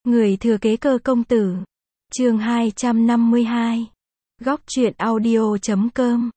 Người thừa kế cơ công tử. Chương 252. Góc truyện audio.com.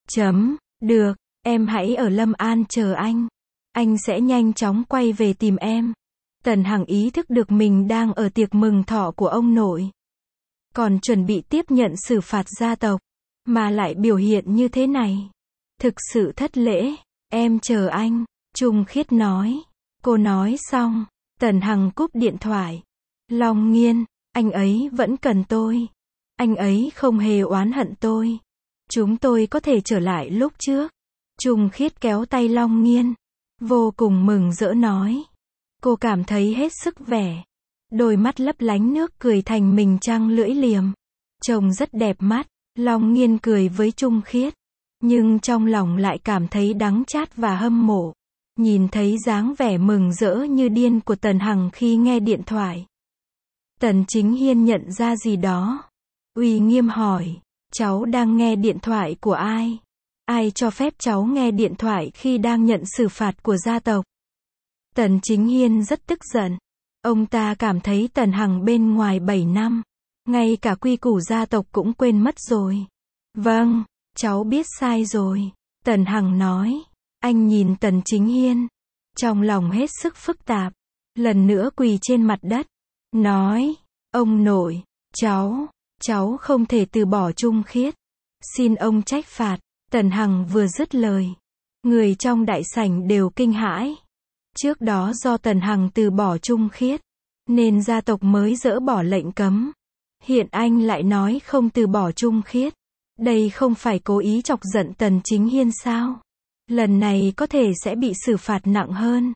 Được, em hãy ở Lâm An chờ anh. Anh sẽ nhanh chóng quay về tìm em. Tần Hằng ý thức được mình đang ở tiệc mừng thọ của ông nội. Còn chuẩn bị tiếp nhận xử phạt gia tộc. Mà lại biểu hiện như thế này. Thực sự thất lễ. Em chờ anh. Trung Khiết nói. Cô nói xong. Tần Hằng cúp điện thoại. Long Nghiên, anh ấy vẫn cần tôi. Anh ấy không hề oán hận tôi. Chúng tôi có thể trở lại lúc trước. Trung Khiết kéo tay Long Nghiên. Vô cùng mừng rỡ nói. Cô cảm thấy hết sức vẻ. Đôi mắt lấp lánh nước cười thành mình trăng lưỡi liềm. Trông rất đẹp mắt. Long Nghiên cười với Trung Khiết. Nhưng trong lòng lại cảm thấy đắng chát và hâm mộ. Nhìn thấy dáng vẻ mừng rỡ như điên của Tần Hằng khi nghe điện thoại. Tần Chính Hiên nhận ra gì đó. Uy nghiêm hỏi. Cháu đang nghe điện thoại của ai? Ai cho phép cháu nghe điện thoại khi đang nhận xử phạt của gia tộc? Tần Chính Hiên rất tức giận. Ông ta cảm thấy Tần Hằng bên ngoài 7 năm. Ngay cả quy củ gia tộc cũng quên mất rồi. Vâng, cháu biết sai rồi. Tần Hằng nói. Anh nhìn Tần Chính Hiên. Trong lòng hết sức phức tạp. Lần nữa quỳ trên mặt đất. Nói. Ông nội. Cháu không thể từ bỏ Trung Khiết. Xin ông trách phạt. Tần Hằng vừa dứt lời. Người trong đại sảnh đều kinh hãi. Trước đó do Tần Hằng từ bỏ Trung Khiết. Nên gia tộc mới dỡ bỏ lệnh cấm. Hiện anh lại nói không từ bỏ Trung Khiết. Đây không phải cố ý chọc giận Tần Chính Hiên sao? Lần này có thể sẽ bị xử phạt nặng hơn.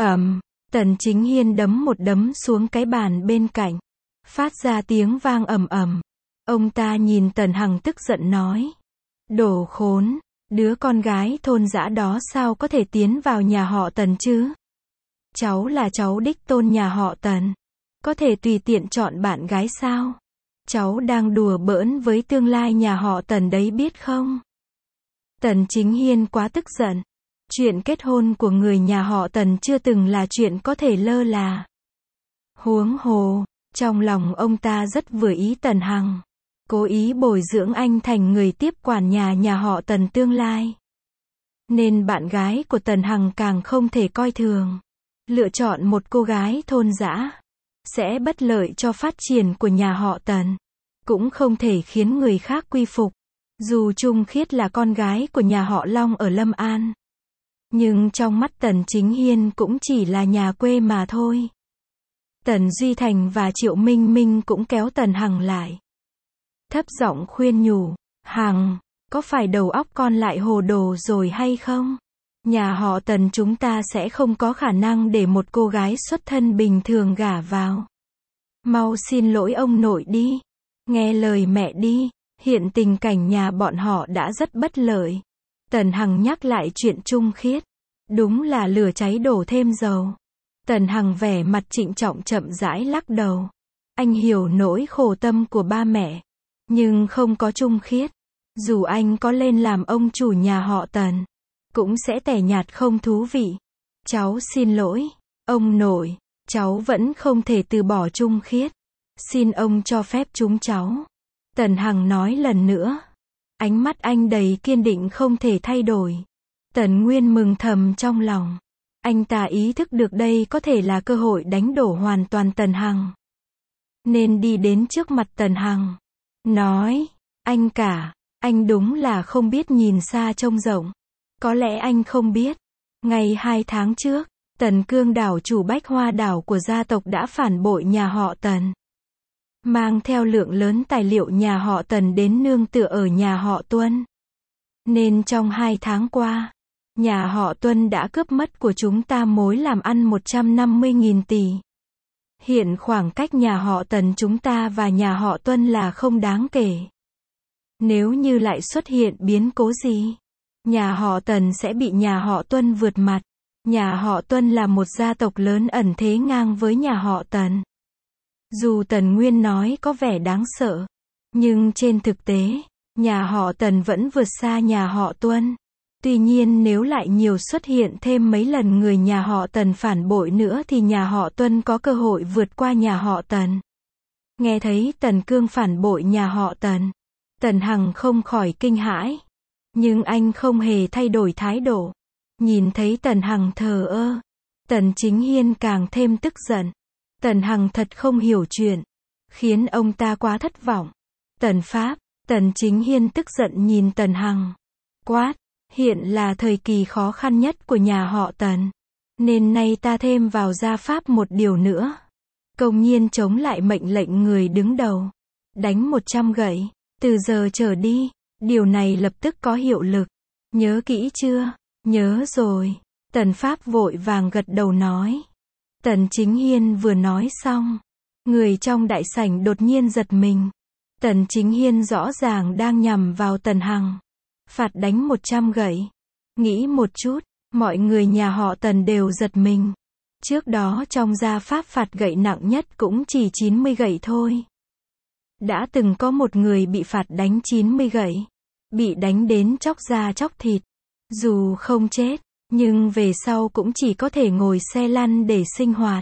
Tần Chính Hiên đấm một đấm xuống cái bàn bên cạnh. Phát ra tiếng vang ầm ầm. Ông ta nhìn Tần Hằng tức giận nói. Đồ khốn, đứa con gái thôn dã đó sao có thể tiến vào nhà họ Tần chứ? Cháu là cháu đích tôn nhà họ Tần. Có thể tùy tiện chọn bạn gái sao? Cháu đang đùa bỡn với tương lai nhà họ Tần đấy biết không? Tần Chính Hiên quá tức giận. Chuyện kết hôn của người nhà họ Tần chưa từng là chuyện có thể lơ là. Huống hồ, trong lòng ông ta rất vừa ý Tần Hằng. Cố ý bồi dưỡng anh thành người tiếp quản nhà họ Tần tương lai. Nên bạn gái của Tần Hằng càng không thể coi thường. Lựa chọn một cô gái thôn dã sẽ bất lợi cho phát triển của nhà họ Tần. Cũng không thể khiến người khác quy phục. Dù Trung Khiết là con gái của nhà họ Long ở Lâm An. Nhưng trong mắt Tần Chính Hiên cũng chỉ là nhà quê mà thôi. Tần Duy Thành và Triệu Minh Minh cũng kéo Tần Hằng lại. Thấp giọng khuyên nhủ. Hằng, có phải đầu óc con lại hồ đồ rồi hay không? Nhà họ Tần chúng ta sẽ không có khả năng để một cô gái xuất thân bình thường gả vào. Mau xin lỗi ông nội đi. Nghe lời mẹ đi. Hiện tình cảnh nhà bọn họ đã rất bất lợi. Tần Hằng nhắc lại chuyện Trung Khiết. Đúng là lửa cháy đổ thêm dầu. Tần Hằng vẻ mặt trịnh trọng chậm rãi lắc đầu. Anh hiểu nỗi khổ tâm của ba mẹ. Nhưng không có Trung Khiết. Dù anh có lên làm ông chủ nhà họ Tần. Cũng sẽ tẻ nhạt không thú vị. Cháu xin lỗi. Ông nội. Cháu vẫn không thể từ bỏ Trung Khiết. Xin ông cho phép chúng cháu. Tần Hằng nói lần nữa. Ánh mắt anh đầy kiên định không thể thay đổi. Tần Nguyên mừng thầm trong lòng. Anh ta ý thức được đây có thể là cơ hội đánh đổ hoàn toàn Tần Hằng. Nên đi đến trước mặt Tần Hằng. Nói. Anh cả. Anh đúng là không biết nhìn xa trông rộng. Có lẽ anh không biết. Ngày 2 tháng trước, Tần Cương đảo chủ Bách Hoa đảo của gia tộc đã phản bội nhà họ Tần. Mang theo lượng lớn tài liệu nhà họ Tần đến nương tựa ở nhà họ Tuân. Nên trong 2 tháng qua, nhà họ Tuân đã cướp mất của chúng ta mối làm ăn 150.000 tỷ. Hiện khoảng cách nhà họ Tần chúng ta và nhà họ Tuân là không đáng kể. Nếu như lại xuất hiện biến cố gì, nhà họ Tần sẽ bị nhà họ Tuân vượt mặt. Nhà họ Tuân là một gia tộc lớn ẩn thế ngang với nhà họ Tần. Dù Tần Nguyên nói có vẻ đáng sợ, nhưng trên thực tế, nhà họ Tần vẫn vượt xa nhà họ Tuân. Tuy nhiên nếu lại nhiều xuất hiện thêm mấy lần người nhà họ Tần phản bội nữa thì nhà họ Tuân có cơ hội vượt qua nhà họ Tần. Nghe thấy Tần Cương phản bội nhà họ Tần, Tần Hằng không khỏi kinh hãi. Nhưng anh không hề thay đổi thái độ. Nhìn thấy Tần Hằng thờ ơ, Tần Chính Hiên càng thêm tức giận. Tần Hằng thật không hiểu chuyện, khiến ông ta quá thất vọng. Tần Pháp, Tần Chính Hiên tức giận nhìn Tần Hằng. Quát, hiện là thời kỳ khó khăn nhất của nhà họ Tần. Nên nay ta thêm vào gia pháp một điều nữa. Công nhiên chống lại mệnh lệnh người đứng đầu. Đánh 100 gậy. Từ giờ trở đi, điều này lập tức có hiệu lực. Nhớ kỹ chưa? Nhớ rồi. Tần Pháp vội vàng gật đầu nói. Tần Chính Hiên vừa nói xong, người trong đại sảnh đột nhiên giật mình. Tần Chính Hiên rõ ràng đang nhằm vào Tần Hằng. Phạt đánh 100 gậy. Nghĩ một chút, mọi người nhà họ Tần đều giật mình. Trước đó trong gia pháp phạt gậy nặng nhất cũng chỉ 90 gậy thôi. Đã từng có một người bị phạt đánh 90 gậy. Bị đánh đến chóc da chóc thịt. Dù không chết, nhưng về sau cũng chỉ có thể ngồi xe lăn để sinh hoạt.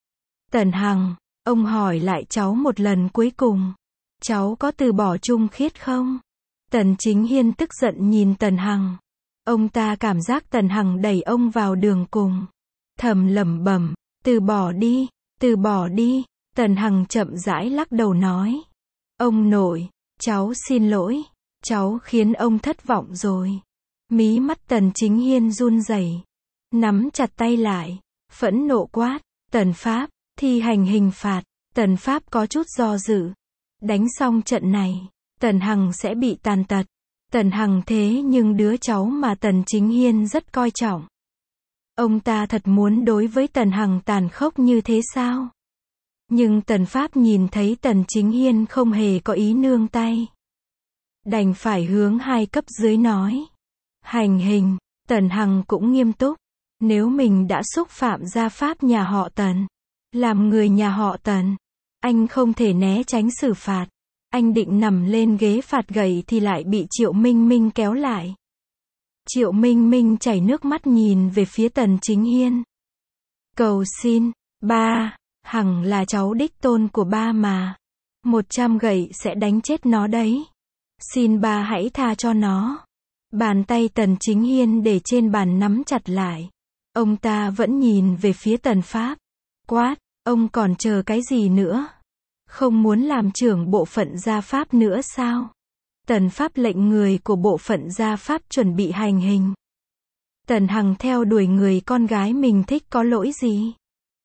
Tần Hằng, ông hỏi lại cháu một lần cuối cùng. Cháu có từ bỏ Trung Khiết không? Tần Chính Hiên tức giận nhìn Tần Hằng. Ông ta cảm giác Tần Hằng đẩy ông vào đường cùng. Thầm lẩm bẩm, từ bỏ đi, từ bỏ đi. Tần Hằng chậm rãi lắc đầu nói. Ông nội, cháu xin lỗi, cháu khiến ông thất vọng rồi. Mí mắt Tần Chính Hiên run rẩy, nắm chặt tay lại, phẫn nộ quát, Tần Pháp, thi hành hình phạt. Tần Pháp có chút do dự. Đánh xong trận này, Tần Hằng sẽ bị tàn tật. Tần Hằng thế nhưng đứa cháu mà Tần Chính Hiên rất coi trọng. Ông ta thật muốn đối với Tần Hằng tàn khốc như thế sao? Nhưng Tần Pháp nhìn thấy Tần Chính Hiên không hề có ý nương tay. Đành phải hướng hai cấp dưới nói. Hành hình. Tần Hằng cũng nghiêm túc. Nếu mình đã xúc phạm gia pháp nhà họ Tần, làm người nhà họ Tần, anh không thể né tránh xử phạt. Anh định nằm lên ghế phạt gậy thì lại bị Triệu Minh Minh kéo lại. Triệu Minh Minh chảy nước mắt nhìn về phía Tần Chính Hiên. Cầu xin, ba, Hằng là cháu đích tôn của ba mà. 100 gậy sẽ đánh chết nó đấy. Xin ba hãy tha cho nó. Bàn tay Tần Chính Hiên để trên bàn nắm chặt lại. Ông ta vẫn nhìn về phía Tần Pháp. Quát, ông còn chờ cái gì nữa? Không muốn làm trưởng bộ phận gia pháp nữa sao? Tần Pháp lệnh người của bộ phận gia pháp chuẩn bị hành hình. Tần Hằng theo đuổi người con gái mình thích có lỗi gì?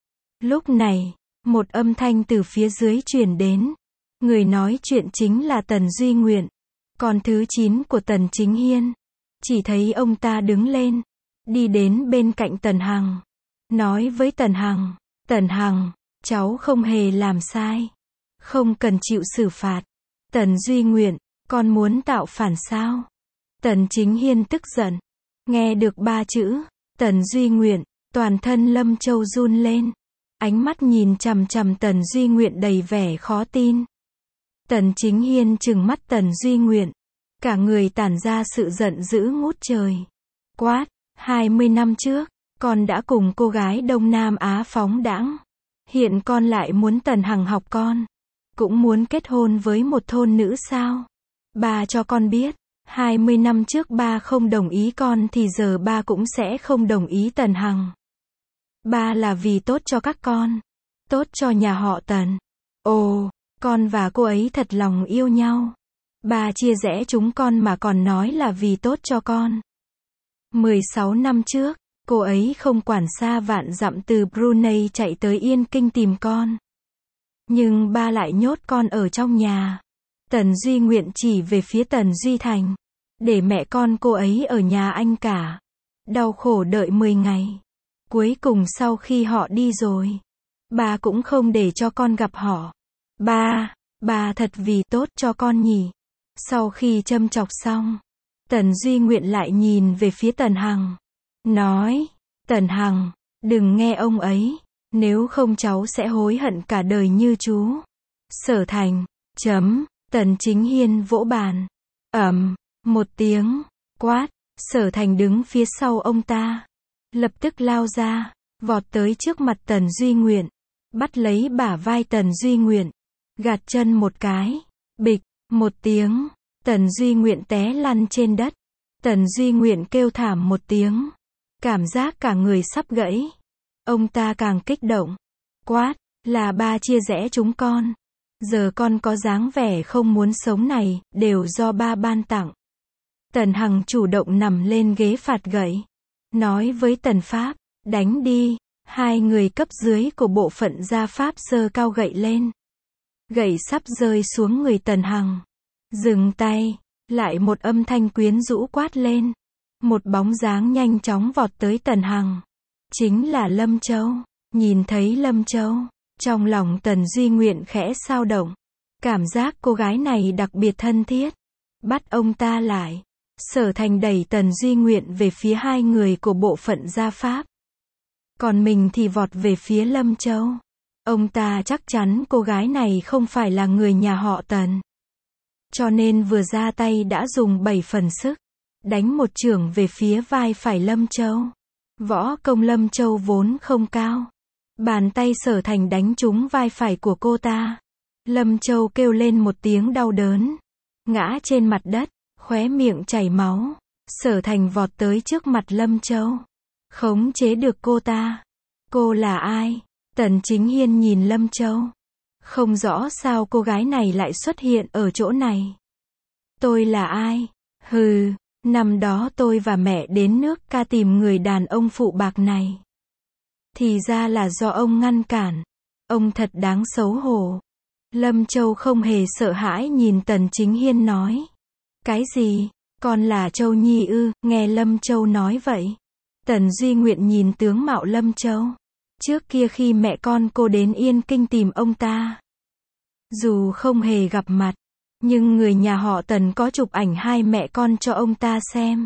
Lúc này, một âm thanh từ phía dưới truyền đến. Người nói chuyện chính là Tần Duy Nguyện, con thứ 9 của Tần Chính Hiên. Chỉ thấy ông ta đứng lên, đi đến bên cạnh Tần Hằng, nói với Tần Hằng, Tần Hằng, cháu không hề làm sai, không cần chịu xử phạt. Tần Duy Nguyện, con muốn tạo phản sao? Tần Chính Hiên tức giận, nghe được 3 chữ, Tần Duy Nguyện, toàn thân Lâm Châu run lên, ánh mắt nhìn chằm chằm Tần Duy Nguyện đầy vẻ khó tin. Tần Chính Hiên trừng mắt Tần Duy Nguyện, cả người tản ra sự giận dữ ngút trời. Quát, 20 năm trước, con đã cùng cô gái Đông Nam Á phóng đãng. Hiện con lại muốn Tần Hằng học con, cũng muốn kết hôn với một thôn nữ sao? Ba cho con biết, 20 năm trước ba không đồng ý con thì giờ ba cũng sẽ không đồng ý Tần Hằng. Ba là vì tốt cho các con, tốt cho nhà họ Tần. Ồ, con và cô ấy thật lòng yêu nhau. Ba chia rẽ chúng con mà còn nói là vì tốt cho con. 16 năm trước, cô ấy không quản xa vạn dặm từ Brunei chạy tới Yên Kinh tìm con. Nhưng ba lại nhốt con ở trong nhà. Tần Duy Nguyện chỉ về phía Tần Duy Thành. Để mẹ con cô ấy ở nhà anh cả. Đau khổ đợi 10 ngày. Cuối cùng sau khi họ đi rồi, ba cũng không để cho con gặp họ. Ba thật vì tốt cho con nhỉ. Sau khi châm chọc xong, Tần Duy Nguyện lại nhìn về phía Tần Hằng. Nói, Tần Hằng, đừng nghe ông ấy. Nếu không cháu sẽ hối hận cả đời như chú. Sở Thành, Tần Chính Hiên vỗ bàn. Một tiếng, quát, Sở Thành đứng phía sau ông ta. Lập tức lao ra, vọt tới trước mặt Tần Duy Nguyện. Bắt lấy bả vai Tần Duy Nguyện. Gạt chân một cái. Bịch, một tiếng. Tần Duy Nguyện té lăn trên đất. Tần Duy Nguyện kêu thảm một tiếng. Cảm giác cả người sắp gãy. Ông ta càng kích động. Quát, là ba chia rẽ chúng con. Giờ con có dáng vẻ không muốn sống này, đều do ba ban tặng. Tần Hằng chủ động nằm lên ghế phạt gậy. Nói với Tần Pháp, đánh đi. Hai người cấp dưới của bộ phận gia pháp giơ cao gậy lên. Gậy sắp rơi xuống người Tần Hằng. Dừng tay. Lại một âm thanh quyến rũ quát lên. Một bóng dáng nhanh chóng vọt tới Tần Hằng. Chính là Lâm Châu. Nhìn thấy Lâm Châu, trong lòng Tần Duy Nguyện khẽ xao động. Cảm giác cô gái này đặc biệt thân thiết. Bắt ông ta lại. Sở Thành đẩy Tần Duy Nguyện về phía hai người của bộ phận gia pháp. Còn mình thì vọt về phía Lâm Châu. Ông ta chắc chắn cô gái này không phải là người nhà họ Tần. Cho nên vừa ra tay đã dùng 7 phần sức. Đánh một chưởng về phía vai phải Lâm Châu. Võ công Lâm Châu vốn không cao. Bàn tay Sở Thành đánh trúng vai phải của cô ta. Lâm Châu kêu lên một tiếng đau đớn. Ngã trên mặt đất, khóe miệng chảy máu. Sở Thành vọt tới trước mặt Lâm Châu. Khống chế được cô ta. Cô là ai? Tần Chính Hiên nhìn Lâm Châu. Không rõ sao cô gái này lại xuất hiện ở chỗ này. Tôi là ai? Hừ, năm đó tôi và mẹ đến nước Ca tìm người đàn ông phụ bạc này. Thì ra là do ông ngăn cản. Ông thật đáng xấu hổ. Lâm Châu không hề sợ hãi nhìn Tần Chính Hiên nói. Cái gì? Con là Châu Nhi ư? Nghe Lâm Châu nói vậy. Tần Duy Nguyện nhìn tướng mạo Lâm Châu. Trước kia khi mẹ con cô đến Yên Kinh tìm ông ta. Dù không hề gặp mặt, nhưng người nhà họ Tần có chụp ảnh hai mẹ con cho ông ta xem.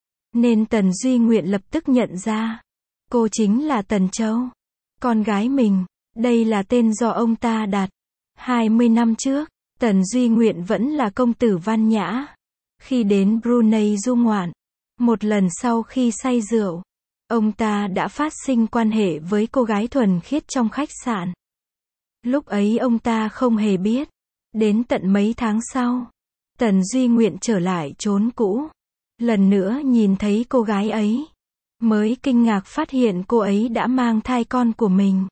Nên Tần Duy Nguyện lập tức nhận ra. Cô chính là Tần Châu. Con gái mình. Đây là tên do ông ta đặt. 20 năm trước, Tần Duy Nguyện vẫn là công tử văn nhã. Khi đến Brunei du ngoạn, một lần sau khi say rượu, ông ta đã phát sinh quan hệ với cô gái thuần khiết trong khách sạn. Lúc ấy ông ta không hề biết. Đến tận mấy tháng sau, Tần Duy Nguyện trở lại chốn cũ. Lần nữa nhìn thấy cô gái ấy, mới kinh ngạc phát hiện cô ấy đã mang thai con của mình.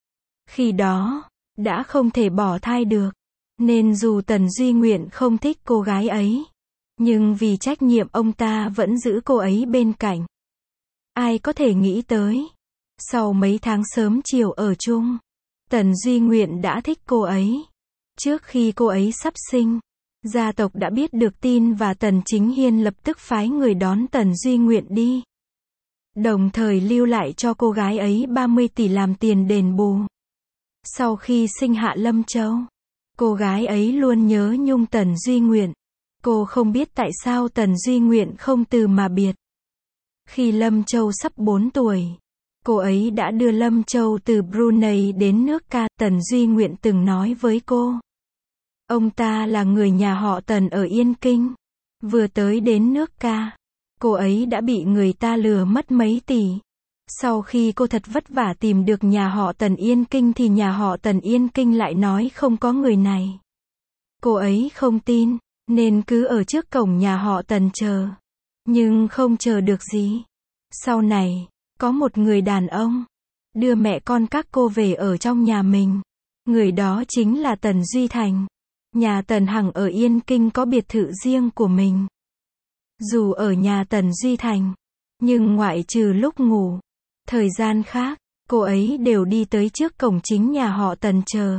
Khi đó, đã không thể bỏ thai được. Nên dù Tần Duy Nguyện không thích cô gái ấy, nhưng vì trách nhiệm ông ta vẫn giữ cô ấy bên cạnh. Ai có thể nghĩ tới. Sau mấy tháng sớm chiều ở chung, Tần Duy Nguyện đã thích cô ấy. Trước khi cô ấy sắp sinh, gia tộc đã biết được tin và Tần Chính Hiên lập tức phái người đón Tần Duy Nguyện đi. Đồng thời lưu lại cho cô gái ấy 30 tỷ làm tiền đền bù. Sau khi sinh hạ Lâm Châu, cô gái ấy luôn nhớ nhung Tần Duy Nguyện. Cô không biết tại sao Tần Duy Nguyện không từ mà biệt. Khi Lâm Châu sắp 4 tuổi, cô ấy đã đưa Lâm Châu từ Brunei đến nước Ca. Tần Duy Nguyện từng nói với cô. Ông ta là người nhà họ Tần ở Yên Kinh. Vừa tới đến nước Ca, cô ấy đã bị người ta lừa mất mấy tỷ. Sau khi cô thật vất vả tìm được nhà họ Tần Yên Kinh thì nhà họ Tần Yên Kinh lại nói không có người này. Cô ấy không tin, nên cứ ở trước cổng nhà họ Tần chờ. Nhưng không chờ được gì. Sau này, có một người đàn ông đưa mẹ con các cô về ở trong nhà mình. Người đó chính là Tần Duy Thành. Nhà Tần Hằng ở Yên Kinh có biệt thự riêng của mình. Dù ở nhà Tần Duy Thành, nhưng ngoại trừ lúc ngủ, thời gian khác, cô ấy đều đi tới trước cổng chính nhà họ Tần chờ.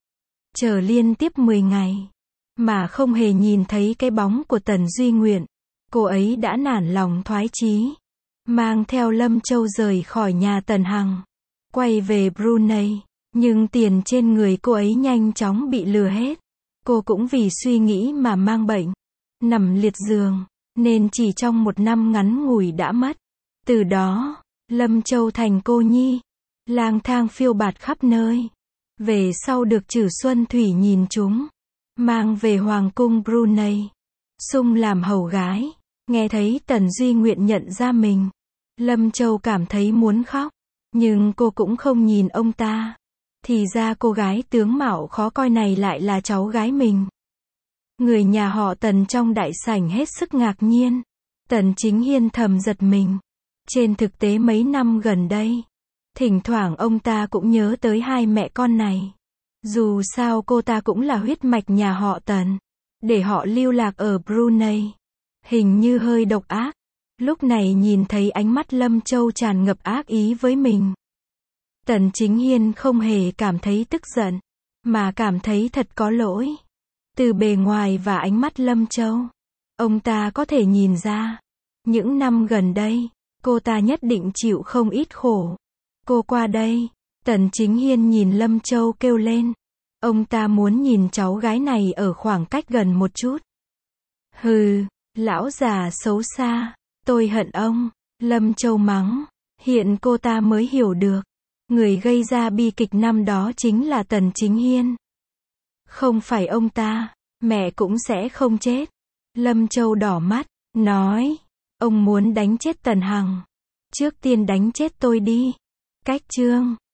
Chờ liên tiếp 10 ngày, mà không hề nhìn thấy cái bóng của Tần Duy Nguyện. Cô ấy đã nản lòng thoái chí, mang theo Lâm Châu rời khỏi nhà Tần Hằng, quay về Brunei. Nhưng tiền trên người cô ấy nhanh chóng bị lừa hết. Cô cũng vì suy nghĩ mà mang bệnh, nằm liệt giường, nên chỉ trong 1 năm ngắn ngủi đã mất. Từ đó, Lâm Châu thành cô nhi, lang thang phiêu bạt khắp nơi. Về sau được Trử Xuân Thủy nhìn chúng, mang về Hoàng cung Brunei, sung làm hầu gái. Nghe thấy Tần Duy Nguyện nhận ra mình, Lâm Châu cảm thấy muốn khóc, nhưng cô cũng không nhìn ông ta. Thì ra cô gái tướng mạo khó coi này lại là cháu gái mình. Người nhà họ Tần trong đại sảnh hết sức ngạc nhiên. Tần Chính Hiên thầm giật mình. Trên thực tế mấy năm gần đây, thỉnh thoảng ông ta cũng nhớ tới hai mẹ con này. Dù sao cô ta cũng là huyết mạch nhà họ Tần. Để họ lưu lạc ở Brunei, hình như hơi độc ác. Lúc này nhìn thấy ánh mắt Lâm Châu tràn ngập ác ý với mình, Tần Chính Hiên không hề cảm thấy tức giận, mà cảm thấy thật có lỗi. Từ bề ngoài và ánh mắt Lâm Châu, ông ta có thể nhìn ra, những năm gần đây, cô ta nhất định chịu không ít khổ. Cô qua đây, Tần Chính Hiên nhìn Lâm Châu kêu lên. Ông ta muốn nhìn cháu gái này ở khoảng cách gần một chút. Hừ, lão già xấu xa, tôi hận ông. Lâm Châu mắng. Hiện cô ta mới hiểu được, người gây ra bi kịch năm đó chính là Tần Chính Hiên. Không phải ông ta, mẹ cũng sẽ không chết. Lâm Châu đỏ mắt, nói, ông muốn đánh chết Tần Hằng. Trước tiên đánh chết tôi đi. Cách chương